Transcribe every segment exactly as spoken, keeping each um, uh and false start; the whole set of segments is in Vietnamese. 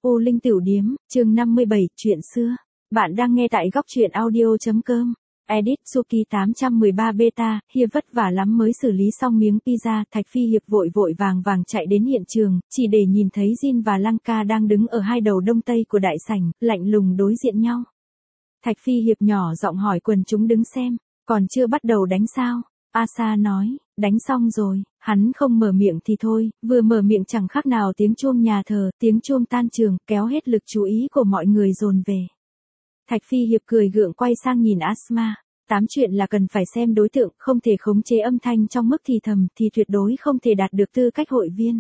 U Linh Tiểu Điếm, chương năm mươi bảy, chuyện xưa. Bạn đang nghe tại góc truyện audio.com. Edit Suki tám một ba Beta, Hiệp vất vả lắm mới xử lý xong miếng pizza. Thạch Phi Hiệp vội vội vàng vàng chạy đến hiện trường, chỉ để nhìn thấy Jin và Lanka đang đứng ở hai đầu đông tây của đại sảnh, lạnh lùng đối diện nhau. Thạch Phi Hiệp nhỏ giọng hỏi quần chúng đứng xem, còn chưa bắt đầu đánh sao? Asa nói, đánh xong rồi. Hắn không mở miệng thì thôi, vừa mở miệng chẳng khác nào tiếng chuông nhà thờ, tiếng chuông tan trường, kéo hết lực chú ý của mọi người dồn về. Thạch Phi Hiệp cười gượng quay sang nhìn Asma. Tám chuyện là cần phải xem đối tượng, không thể khống chế âm thanh trong mức thì thầm, thì tuyệt đối không thể đạt được tư cách hội viên.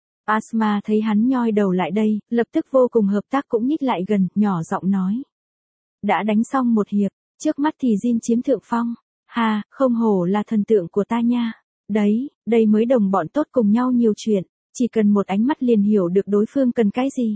Asma thấy hắn nhoi đầu lại đây, lập tức vô cùng hợp tác cũng nhích lại gần, nhỏ giọng nói. Đã đánh xong một hiệp, trước mắt thì Jin chiếm thượng phong. Ha, không hổ là thần tượng của ta nha. Đấy, đây mới đồng bọn tốt cùng nhau nhiều chuyện, chỉ cần một ánh mắt liền hiểu được đối phương cần cái gì.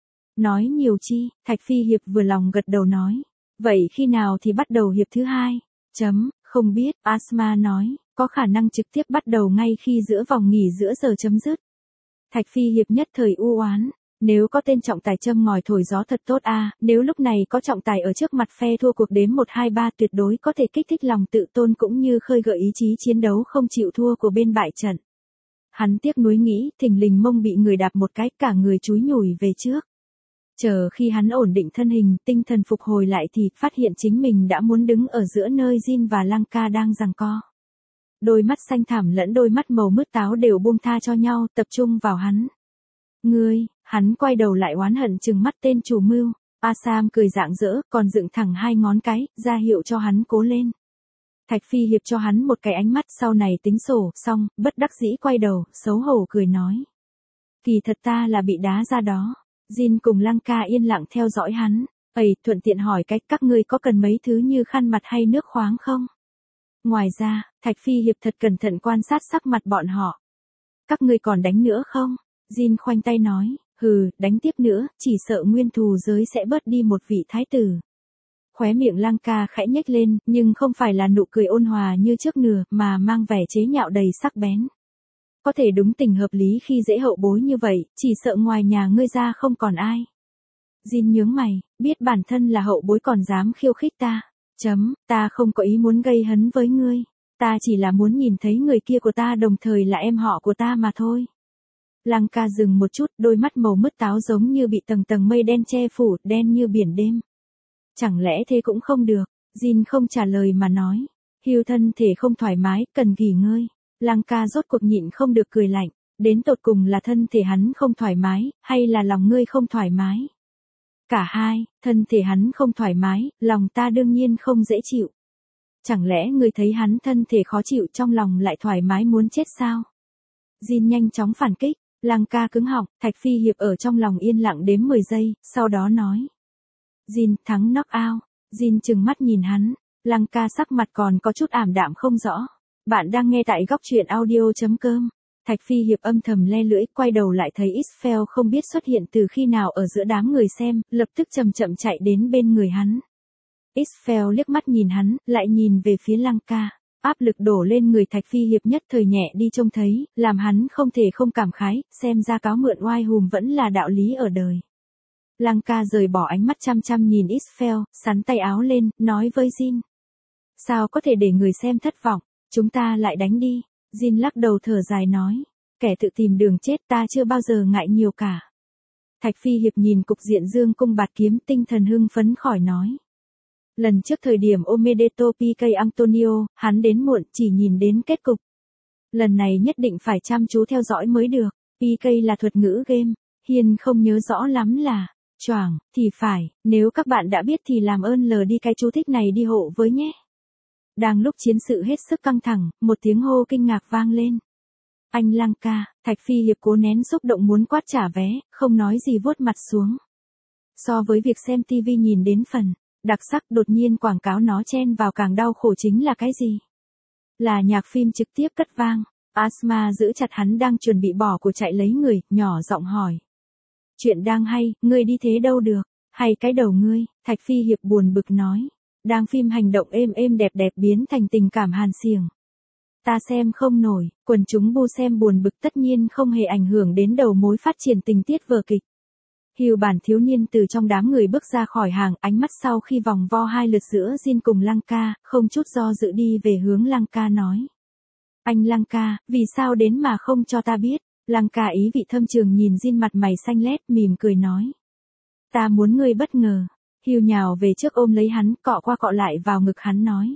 Nói nhiều chi, Thạch Phi Hiệp vừa lòng gật đầu nói. Vậy khi nào thì bắt đầu hiệp thứ hai? Chấm, không biết, Asma nói, có khả năng trực tiếp bắt đầu ngay khi giữa vòng nghỉ giữa giờ chấm dứt. Thạch Phi Hiệp nhất thời u oán. Nếu có tên trọng tài châm ngòi thổi gió thật tốt a, à, nếu lúc này có trọng tài ở trước mặt phe thua cuộc đếm một hai ba tuyệt đối có thể kích thích lòng tự tôn cũng như khơi gợi ý chí chiến đấu không chịu thua của bên bại trận. Hắn tiếc nuối nghĩ, thình lình mông bị người đạp một cái, cả người chúi nhủi về trước. Chờ khi hắn ổn định thân hình, tinh thần phục hồi lại thì phát hiện chính mình đã muốn đứng ở giữa nơi Jin và Lanka đang giằng co. Đôi mắt xanh thẳm lẫn đôi mắt màu mứt táo đều buông tha cho nhau, tập trung vào hắn. Ngươi, hắn quay đầu lại oán hận trừng mắt tên chủ mưu. Asam cười rạng rỡ, còn dựng thẳng hai ngón cái, ra hiệu cho hắn cố lên. Thạch Phi Hiệp cho hắn một cái ánh mắt, sau này tính sổ, xong, bất đắc dĩ quay đầu, xấu hổ cười nói. Kỳ thật ta là bị đá ra đó. Jin cùng Lanka yên lặng theo dõi hắn. Ây, thuận tiện hỏi cách các ngươi có cần mấy thứ như khăn mặt hay nước khoáng không? Ngoài ra, Thạch Phi Hiệp thật cẩn thận quan sát sắc mặt bọn họ. Các ngươi còn đánh nữa không? Jin khoanh tay nói, hừ, đánh tiếp nữa, chỉ sợ nguyên thù giới sẽ bớt đi một vị thái tử. Khóe miệng Lanka khẽ nhếch lên, nhưng không phải là nụ cười ôn hòa như trước nửa, mà mang vẻ chế nhạo đầy sắc bén. Có thể đúng tình hợp lý khi dễ hậu bối như vậy, chỉ sợ ngoài nhà ngươi ra không còn ai. Jin nhướng mày, biết bản thân là hậu bối còn dám khiêu khích ta. Chấm, ta không có ý muốn gây hấn với ngươi. Ta chỉ là muốn nhìn thấy người kia của ta đồng thời là em họ của ta mà thôi. Lanka dừng một chút, đôi mắt màu mứt táo giống như bị tầng tầng mây đen che phủ, đen như biển đêm. Chẳng lẽ thế cũng không được? Jin không trả lời mà nói. Hiu thân thể không thoải mái, cần nghỉ ngơi. Lanka rốt cuộc nhịn không được cười lạnh. Đến tột cùng là thân thể hắn không thoải mái, hay là lòng ngươi không thoải mái? Cả hai, thân thể hắn không thoải mái, lòng ta đương nhiên không dễ chịu. Chẳng lẽ ngươi thấy hắn thân thể khó chịu trong lòng lại thoải mái muốn chết sao? Jin nhanh chóng phản kích. Lanka cứng họng, Thạch Phi Hiệp ở trong lòng yên lặng đếm mười giây, sau đó nói. Jin thắng knock out. Jin trừng mắt nhìn hắn. Lanka sắc mặt còn có chút ảm đạm không rõ. Bạn đang nghe tại góc truyện audio.com. Thạch Phi Hiệp âm thầm le lưỡi, quay đầu lại thấy Isfel không biết xuất hiện từ khi nào ở giữa đám người xem, lập tức chậm chậm chạy đến bên người hắn. Isfel liếc mắt nhìn hắn, lại nhìn về phía Lanka. Áp lực đổ lên người Thạch Phi Hiệp nhất thời nhẹ đi trông thấy, làm hắn không thể không cảm khái, xem ra cáo mượn oai hùm vẫn là đạo lý ở đời. Lanka rời bỏ ánh mắt chăm chăm nhìn Isfel, sắn tay áo lên, nói với Jin. Sao có thể để người xem thất vọng, chúng ta lại đánh đi. Jin lắc đầu thở dài nói, kẻ tự tìm đường chết ta chưa bao giờ ngại nhiều cả. Thạch Phi Hiệp nhìn cục diện dương cung bạt kiếm tinh thần hưng phấn khỏi nói. Lần trước thời điểm Omedeto pê ca Antonio, hắn đến muộn chỉ nhìn đến kết cục. Lần này nhất định phải chăm chú theo dõi mới được. pê ca là thuật ngữ game, Hiên không nhớ rõ lắm là, choảng, thì phải, nếu các bạn đã biết thì làm ơn lờ đi cái chú thích này đi hộ với nhé. Đang lúc chiến sự hết sức căng thẳng, một tiếng hô kinh ngạc vang lên. Anh Lanka, Thạch Phi Hiệp cố nén xúc động muốn quát trả vé, không nói gì vuốt mặt xuống. So với việc xem tivi nhìn đến phần đặc sắc, đột nhiên quảng cáo nó chen vào càng đau khổ chính là cái gì? Là nhạc phim trực tiếp cất vang. Asma giữ chặt hắn đang chuẩn bị bỏ của chạy lấy người, nhỏ giọng hỏi. Chuyện đang hay, ngươi đi thế đâu được? Hay cái đầu ngươi? Thạch Phi Hiệp buồn bực nói. Đang phim hành động êm êm đẹp đẹp biến thành tình cảm hàn xiềng. Ta xem không nổi, quần chúng bu xem buồn bực tất nhiên không hề ảnh hưởng đến đầu mối phát triển tình tiết vở kịch. Hugh bản thiếu niên từ trong đám người bước ra khỏi hàng, ánh mắt sau khi vòng vo hai lượt giữa Jin cùng Lanka, không chút do dự đi về hướng Lanka nói. Anh Lanka, vì sao đến mà không cho ta biết? Lanka ý vị thâm trường nhìn Jin mặt mày xanh lét, mỉm cười nói. Ta muốn ngươi bất ngờ. Hugh nhào về trước ôm lấy hắn, cọ qua cọ lại vào ngực hắn nói.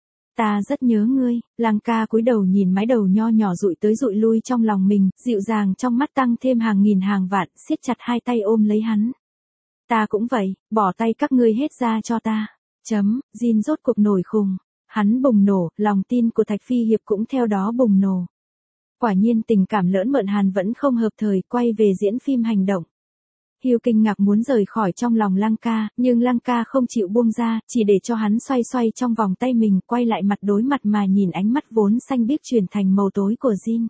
Ta rất nhớ ngươi. Lanka cúi đầu nhìn mái đầu nho nhỏ dụi tới dụi lui trong lòng mình, dịu dàng trong mắt tăng thêm hàng nghìn hàng vạn, siết chặt hai tay ôm lấy hắn. Ta cũng vậy, bỏ tay các ngươi hết ra cho ta. Chấm, Jin rốt cuộc nổi khùng. Hắn bùng nổ, lòng tin của Thạch Phi Hiệp cũng theo đó bùng nổ. Quả nhiên tình cảm lỡn mợn Hàn vẫn không hợp thời, quay về diễn phim hành động. Hugh kinh ngạc muốn rời khỏi trong lòng Lanka, nhưng Lanka không chịu buông ra, chỉ để cho hắn xoay xoay trong vòng tay mình, quay lại mặt đối mặt mà nhìn ánh mắt vốn xanh biếc chuyển thành màu tối của Jin.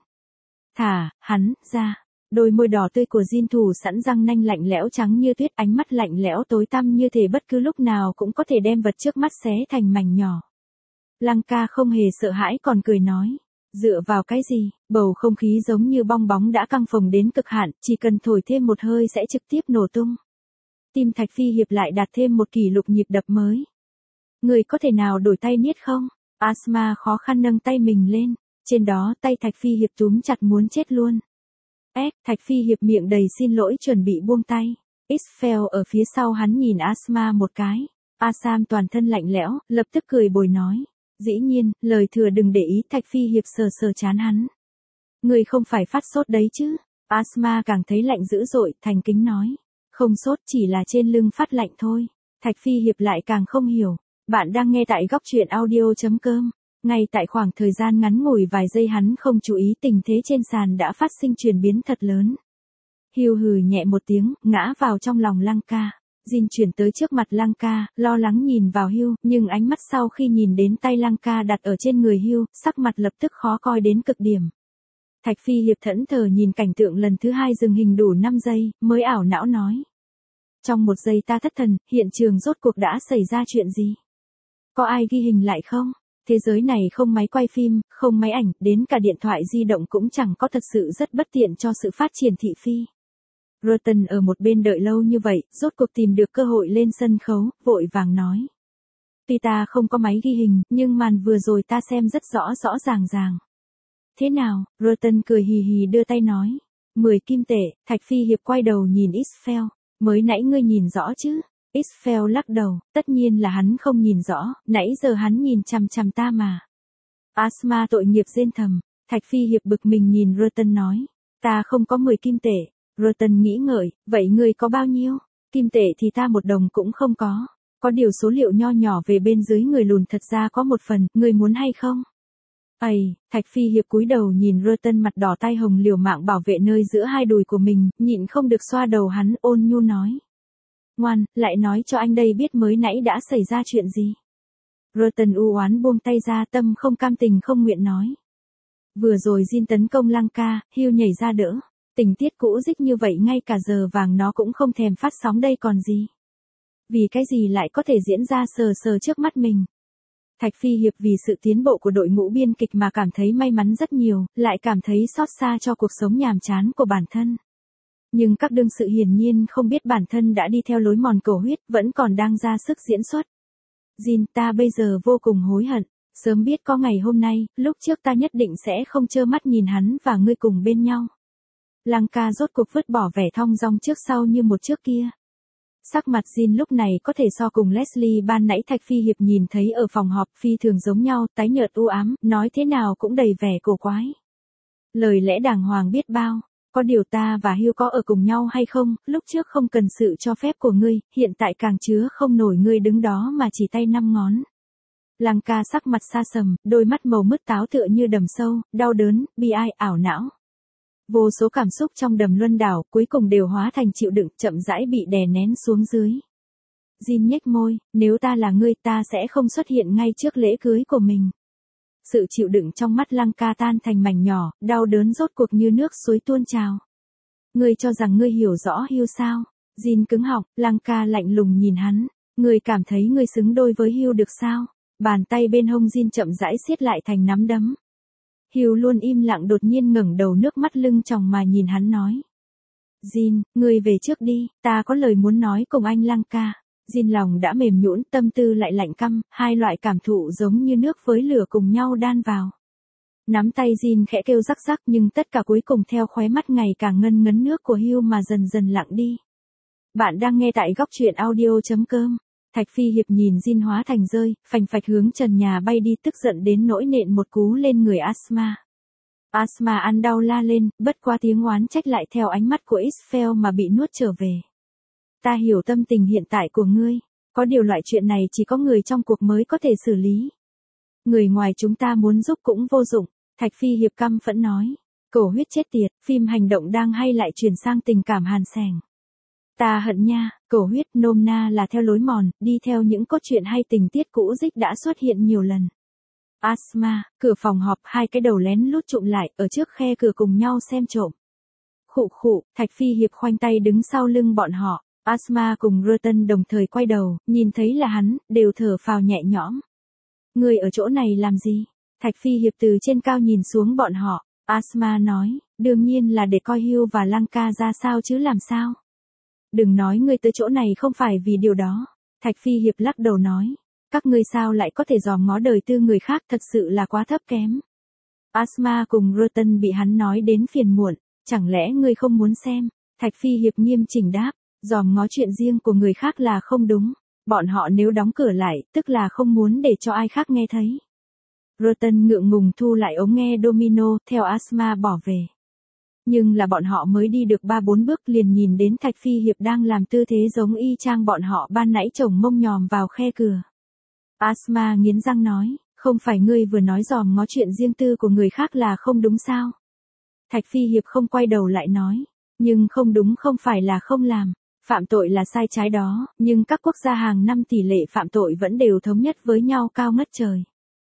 Thả, hắn, ra. Đôi môi đỏ tươi của Jin thủ sẵn răng nanh lạnh lẽo trắng như tuyết, ánh mắt lạnh lẽo tối tăm như thể bất cứ lúc nào cũng có thể đem vật trước mắt xé thành mảnh nhỏ. Lanka không hề sợ hãi còn cười nói. Dựa vào cái gì? Bầu không khí giống như bong bóng đã căng phồng đến cực hạn, chỉ cần thổi thêm một hơi sẽ trực tiếp nổ tung. Tim Thạch Phi Hiệp lại đạt thêm một kỷ lục nhịp đập mới. Người có thể nào đổi tay niết không? Asma khó khăn nâng tay mình lên, trên đó tay Thạch Phi Hiệp túm chặt muốn chết luôn. Ếch, Thạch Phi Hiệp miệng đầy xin lỗi chuẩn bị buông tay. Isfel ở phía sau hắn nhìn Asma một cái. Asam toàn thân lạnh lẽo, lập tức cười bồi nói. Dĩ nhiên, lời thừa đừng để ý. Thạch Phi Hiệp sờ sờ chán hắn. Người không phải phát sốt đấy chứ? Asma càng thấy lạnh dữ dội, thành kính nói. Không sốt, chỉ là trên lưng phát lạnh thôi. Thạch Phi Hiệp lại càng không hiểu. Bạn đang nghe tại góc truyện audio.com. Ngay tại khoảng thời gian ngắn ngủi vài giây hắn không chú ý, tình thế trên sàn đã phát sinh chuyển biến thật lớn. Hugh hừ nhẹ một tiếng, ngã vào trong lòng Lanka. Jin chuyển tới trước mặt Lanka, lo lắng nhìn vào Hugh, nhưng ánh mắt sau khi nhìn đến tay Lanka đặt ở trên người Hugh, sắc mặt lập tức khó coi đến cực điểm. Thạch Phi Hiệp thẫn thờ nhìn cảnh tượng lần thứ hai dừng hình đủ năm giây, mới ảo não nói. Trong một giây ta thất thần, hiện trường rốt cuộc đã xảy ra chuyện gì? Có ai ghi hình lại không? Thế giới này không máy quay phim, không máy ảnh, đến cả điện thoại di động cũng chẳng có, thật sự rất bất tiện cho sự phát triển thị phi. Rotten ở một bên đợi lâu như vậy, rốt cuộc tìm được cơ hội lên sân khấu, vội vàng nói. Tuy ta không có máy ghi hình, nhưng màn vừa rồi ta xem rất rõ rõ ràng ràng. Thế nào? Rotten cười hì hì đưa tay nói. mười kim tệ. Thạch Phi Hiệp quay đầu nhìn Isfel. Mới nãy ngươi nhìn rõ chứ? Isfel lắc đầu, tất nhiên là hắn không nhìn rõ, nãy giờ hắn nhìn chằm chằm ta mà. Asma tội nghiệp rên thầm. Thạch Phi Hiệp bực mình nhìn Rotten nói. Ta không có mười kim tệ. Rotten nghĩ ngợi, vậy ngươi có bao nhiêu? Kim tệ thì ta một đồng cũng không có. Có điều số liệu nho nhỏ về bên dưới người lùn thật ra có một phần, ngươi muốn hay không? Ây, Thạch Phi Hiệp cúi đầu nhìn Rotten mặt đỏ tai hồng liều mạng bảo vệ nơi giữa hai đùi của mình, nhịn không được xoa đầu hắn, ôn nhu nói. Ngoan, lại nói cho anh đây biết mới nãy đã xảy ra chuyện gì. Rotten u oán buông tay ra, tâm không cam tình không nguyện nói. Vừa rồi Jin tấn công Lanka, Hugh nhảy ra đỡ. Tình tiết cũ dích như vậy ngay cả giờ vàng nó cũng không thèm phát sóng đây còn gì. Vì cái gì lại có thể diễn ra sờ sờ trước mắt mình. Thạch Phi Hiệp vì sự tiến bộ của đội ngũ biên kịch mà cảm thấy may mắn rất nhiều, lại cảm thấy xót xa cho cuộc sống nhàm chán của bản thân. Nhưng các đương sự hiển nhiên không biết bản thân đã đi theo lối mòn cầu huyết, vẫn còn đang ra sức diễn xuất. Jin, ta bây giờ vô cùng hối hận. Sớm biết có ngày hôm nay, lúc trước ta nhất định sẽ không trơ mắt nhìn hắn và ngươi cùng bên nhau. Lanka rốt cuộc vứt bỏ vẻ thong dong trước sau như một trước kia. Sắc mặt Jin lúc này có thể so cùng Leslie ban nãy Thạch Phi Hiệp nhìn thấy ở phòng họp, phi thường giống nhau, tái nhợt u ám, nói thế nào cũng đầy vẻ cổ quái. Lời lẽ đàng hoàng biết bao, có điều ta và Hugh có ở cùng nhau hay không, lúc trước không cần sự cho phép của ngươi, hiện tại càng chứa không nổi ngươi đứng đó mà chỉ tay năm ngón. Lanka sắc mặt xa sầm, đôi mắt màu mứt táo tựa như đầm sâu, đau đớn, bi ai, ảo não. Vô số cảm xúc trong đầm luân đảo, cuối cùng đều hóa thành chịu đựng, chậm rãi bị đè nén xuống dưới. Jin nhếch môi, nếu ta là ngươi ta sẽ không xuất hiện ngay trước lễ cưới của mình. Sự chịu đựng trong mắt Lanka tan thành mảnh nhỏ, đau đớn rốt cuộc như nước suối tuôn trào. Ngươi cho rằng ngươi hiểu rõ Hugh sao? Jin cứng họng, Lanka lạnh lùng nhìn hắn. Ngươi cảm thấy ngươi xứng đôi với Hugh được sao? Bàn tay bên hông Jin chậm rãi siết lại thành nắm đấm. Hugh luôn im lặng đột nhiên ngẩng đầu, nước mắt lưng tròng mà nhìn hắn nói. Jin, ngươi về trước đi, ta có lời muốn nói cùng anh Lăng ca. Jin lòng đã mềm nhũn, tâm tư lại lạnh căm, hai loại cảm thụ giống như nước với lửa cùng nhau đan vào. Nắm tay Jin khẽ kêu rắc rắc nhưng tất cả cuối cùng theo khóe mắt ngày càng ngân ngấn nước của Hugh mà dần dần lặng đi. Bạn đang nghe tại góc truyện audio.com. Thạch Phi Hiệp nhìn Jin hóa thành rơi, phành phạch hướng trần nhà bay đi, tức giận đến nỗi nện một cú lên người Asma. Asma ăn đau la lên, bất qua tiếng oán trách lại theo ánh mắt của Isfel mà bị nuốt trở về. Ta hiểu tâm tình hiện tại của ngươi, có điều loại chuyện này chỉ có người trong cuộc mới có thể xử lý. Người ngoài chúng ta muốn giúp cũng vô dụng, Thạch Phi Hiệp căm phẫn nói. Cổ huyết chết tiệt, phim hành động đang hay lại chuyển sang tình cảm hàn sẻng. Ta hận nha, cổ huyết nôm na là theo lối mòn, đi theo những cốt truyện hay tình tiết cũ dích đã xuất hiện nhiều lần. Asma, cửa phòng họp, hai cái đầu lén lút trụm lại, ở trước khe cửa cùng nhau xem trộm. Khụ khụ, Thạch Phi Hiệp khoanh tay đứng sau lưng bọn họ, Asma cùng Rotten đồng thời quay đầu, nhìn thấy là hắn, đều thở phào nhẹ nhõm. Người ở chỗ này làm gì? Thạch Phi Hiệp từ trên cao nhìn xuống bọn họ, Asma nói, đương nhiên là để coi Hugh và Lăng ca ra sao chứ làm sao. Đừng nói ngươi tới chỗ này không phải vì điều đó. Thạch Phi Hiệp lắc đầu nói. Các ngươi sao lại có thể dòm ngó đời tư người khác, thật sự là quá thấp kém. Asma cùng Rotten bị hắn nói đến phiền muộn. Chẳng lẽ ngươi không muốn xem? Thạch Phi Hiệp nghiêm chỉnh đáp. Dòm ngó chuyện riêng của người khác là không đúng. Bọn họ nếu đóng cửa lại, tức là không muốn để cho ai khác nghe thấy. Rotten ngượng ngùng thu lại ống nghe domino, theo Asma bỏ về. Nhưng là bọn họ mới đi được ba bốn bước liền nhìn đến Thạch Phi Hiệp đang làm tư thế giống y chang bọn họ ban nãy chồng mông nhòm vào khe cửa. Asma nghiến răng nói, không phải ngươi vừa nói dòm ngó chuyện riêng tư của người khác là không đúng sao? Thạch Phi Hiệp không quay đầu lại nói, nhưng không đúng không phải là không làm, phạm tội là sai trái đó, nhưng các quốc gia hàng năm tỷ lệ phạm tội vẫn đều thống nhất với nhau cao ngất trời.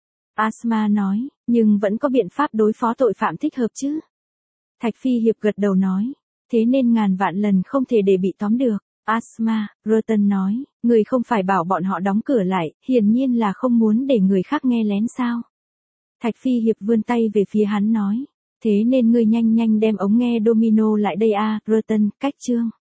Asma nói, nhưng vẫn có biện pháp đối phó tội phạm thích hợp chứ? Thạch Phi Hiệp gật đầu nói, thế nên ngàn vạn lần không thể để bị tóm được. Asma, Rotten nói, người không phải bảo bọn họ đóng cửa lại, hiển nhiên là không muốn để người khác nghe lén sao. Thạch Phi Hiệp vươn tay về phía hắn nói, thế nên ngươi nhanh nhanh đem ống nghe domino lại đây a, Rotten, cách chương.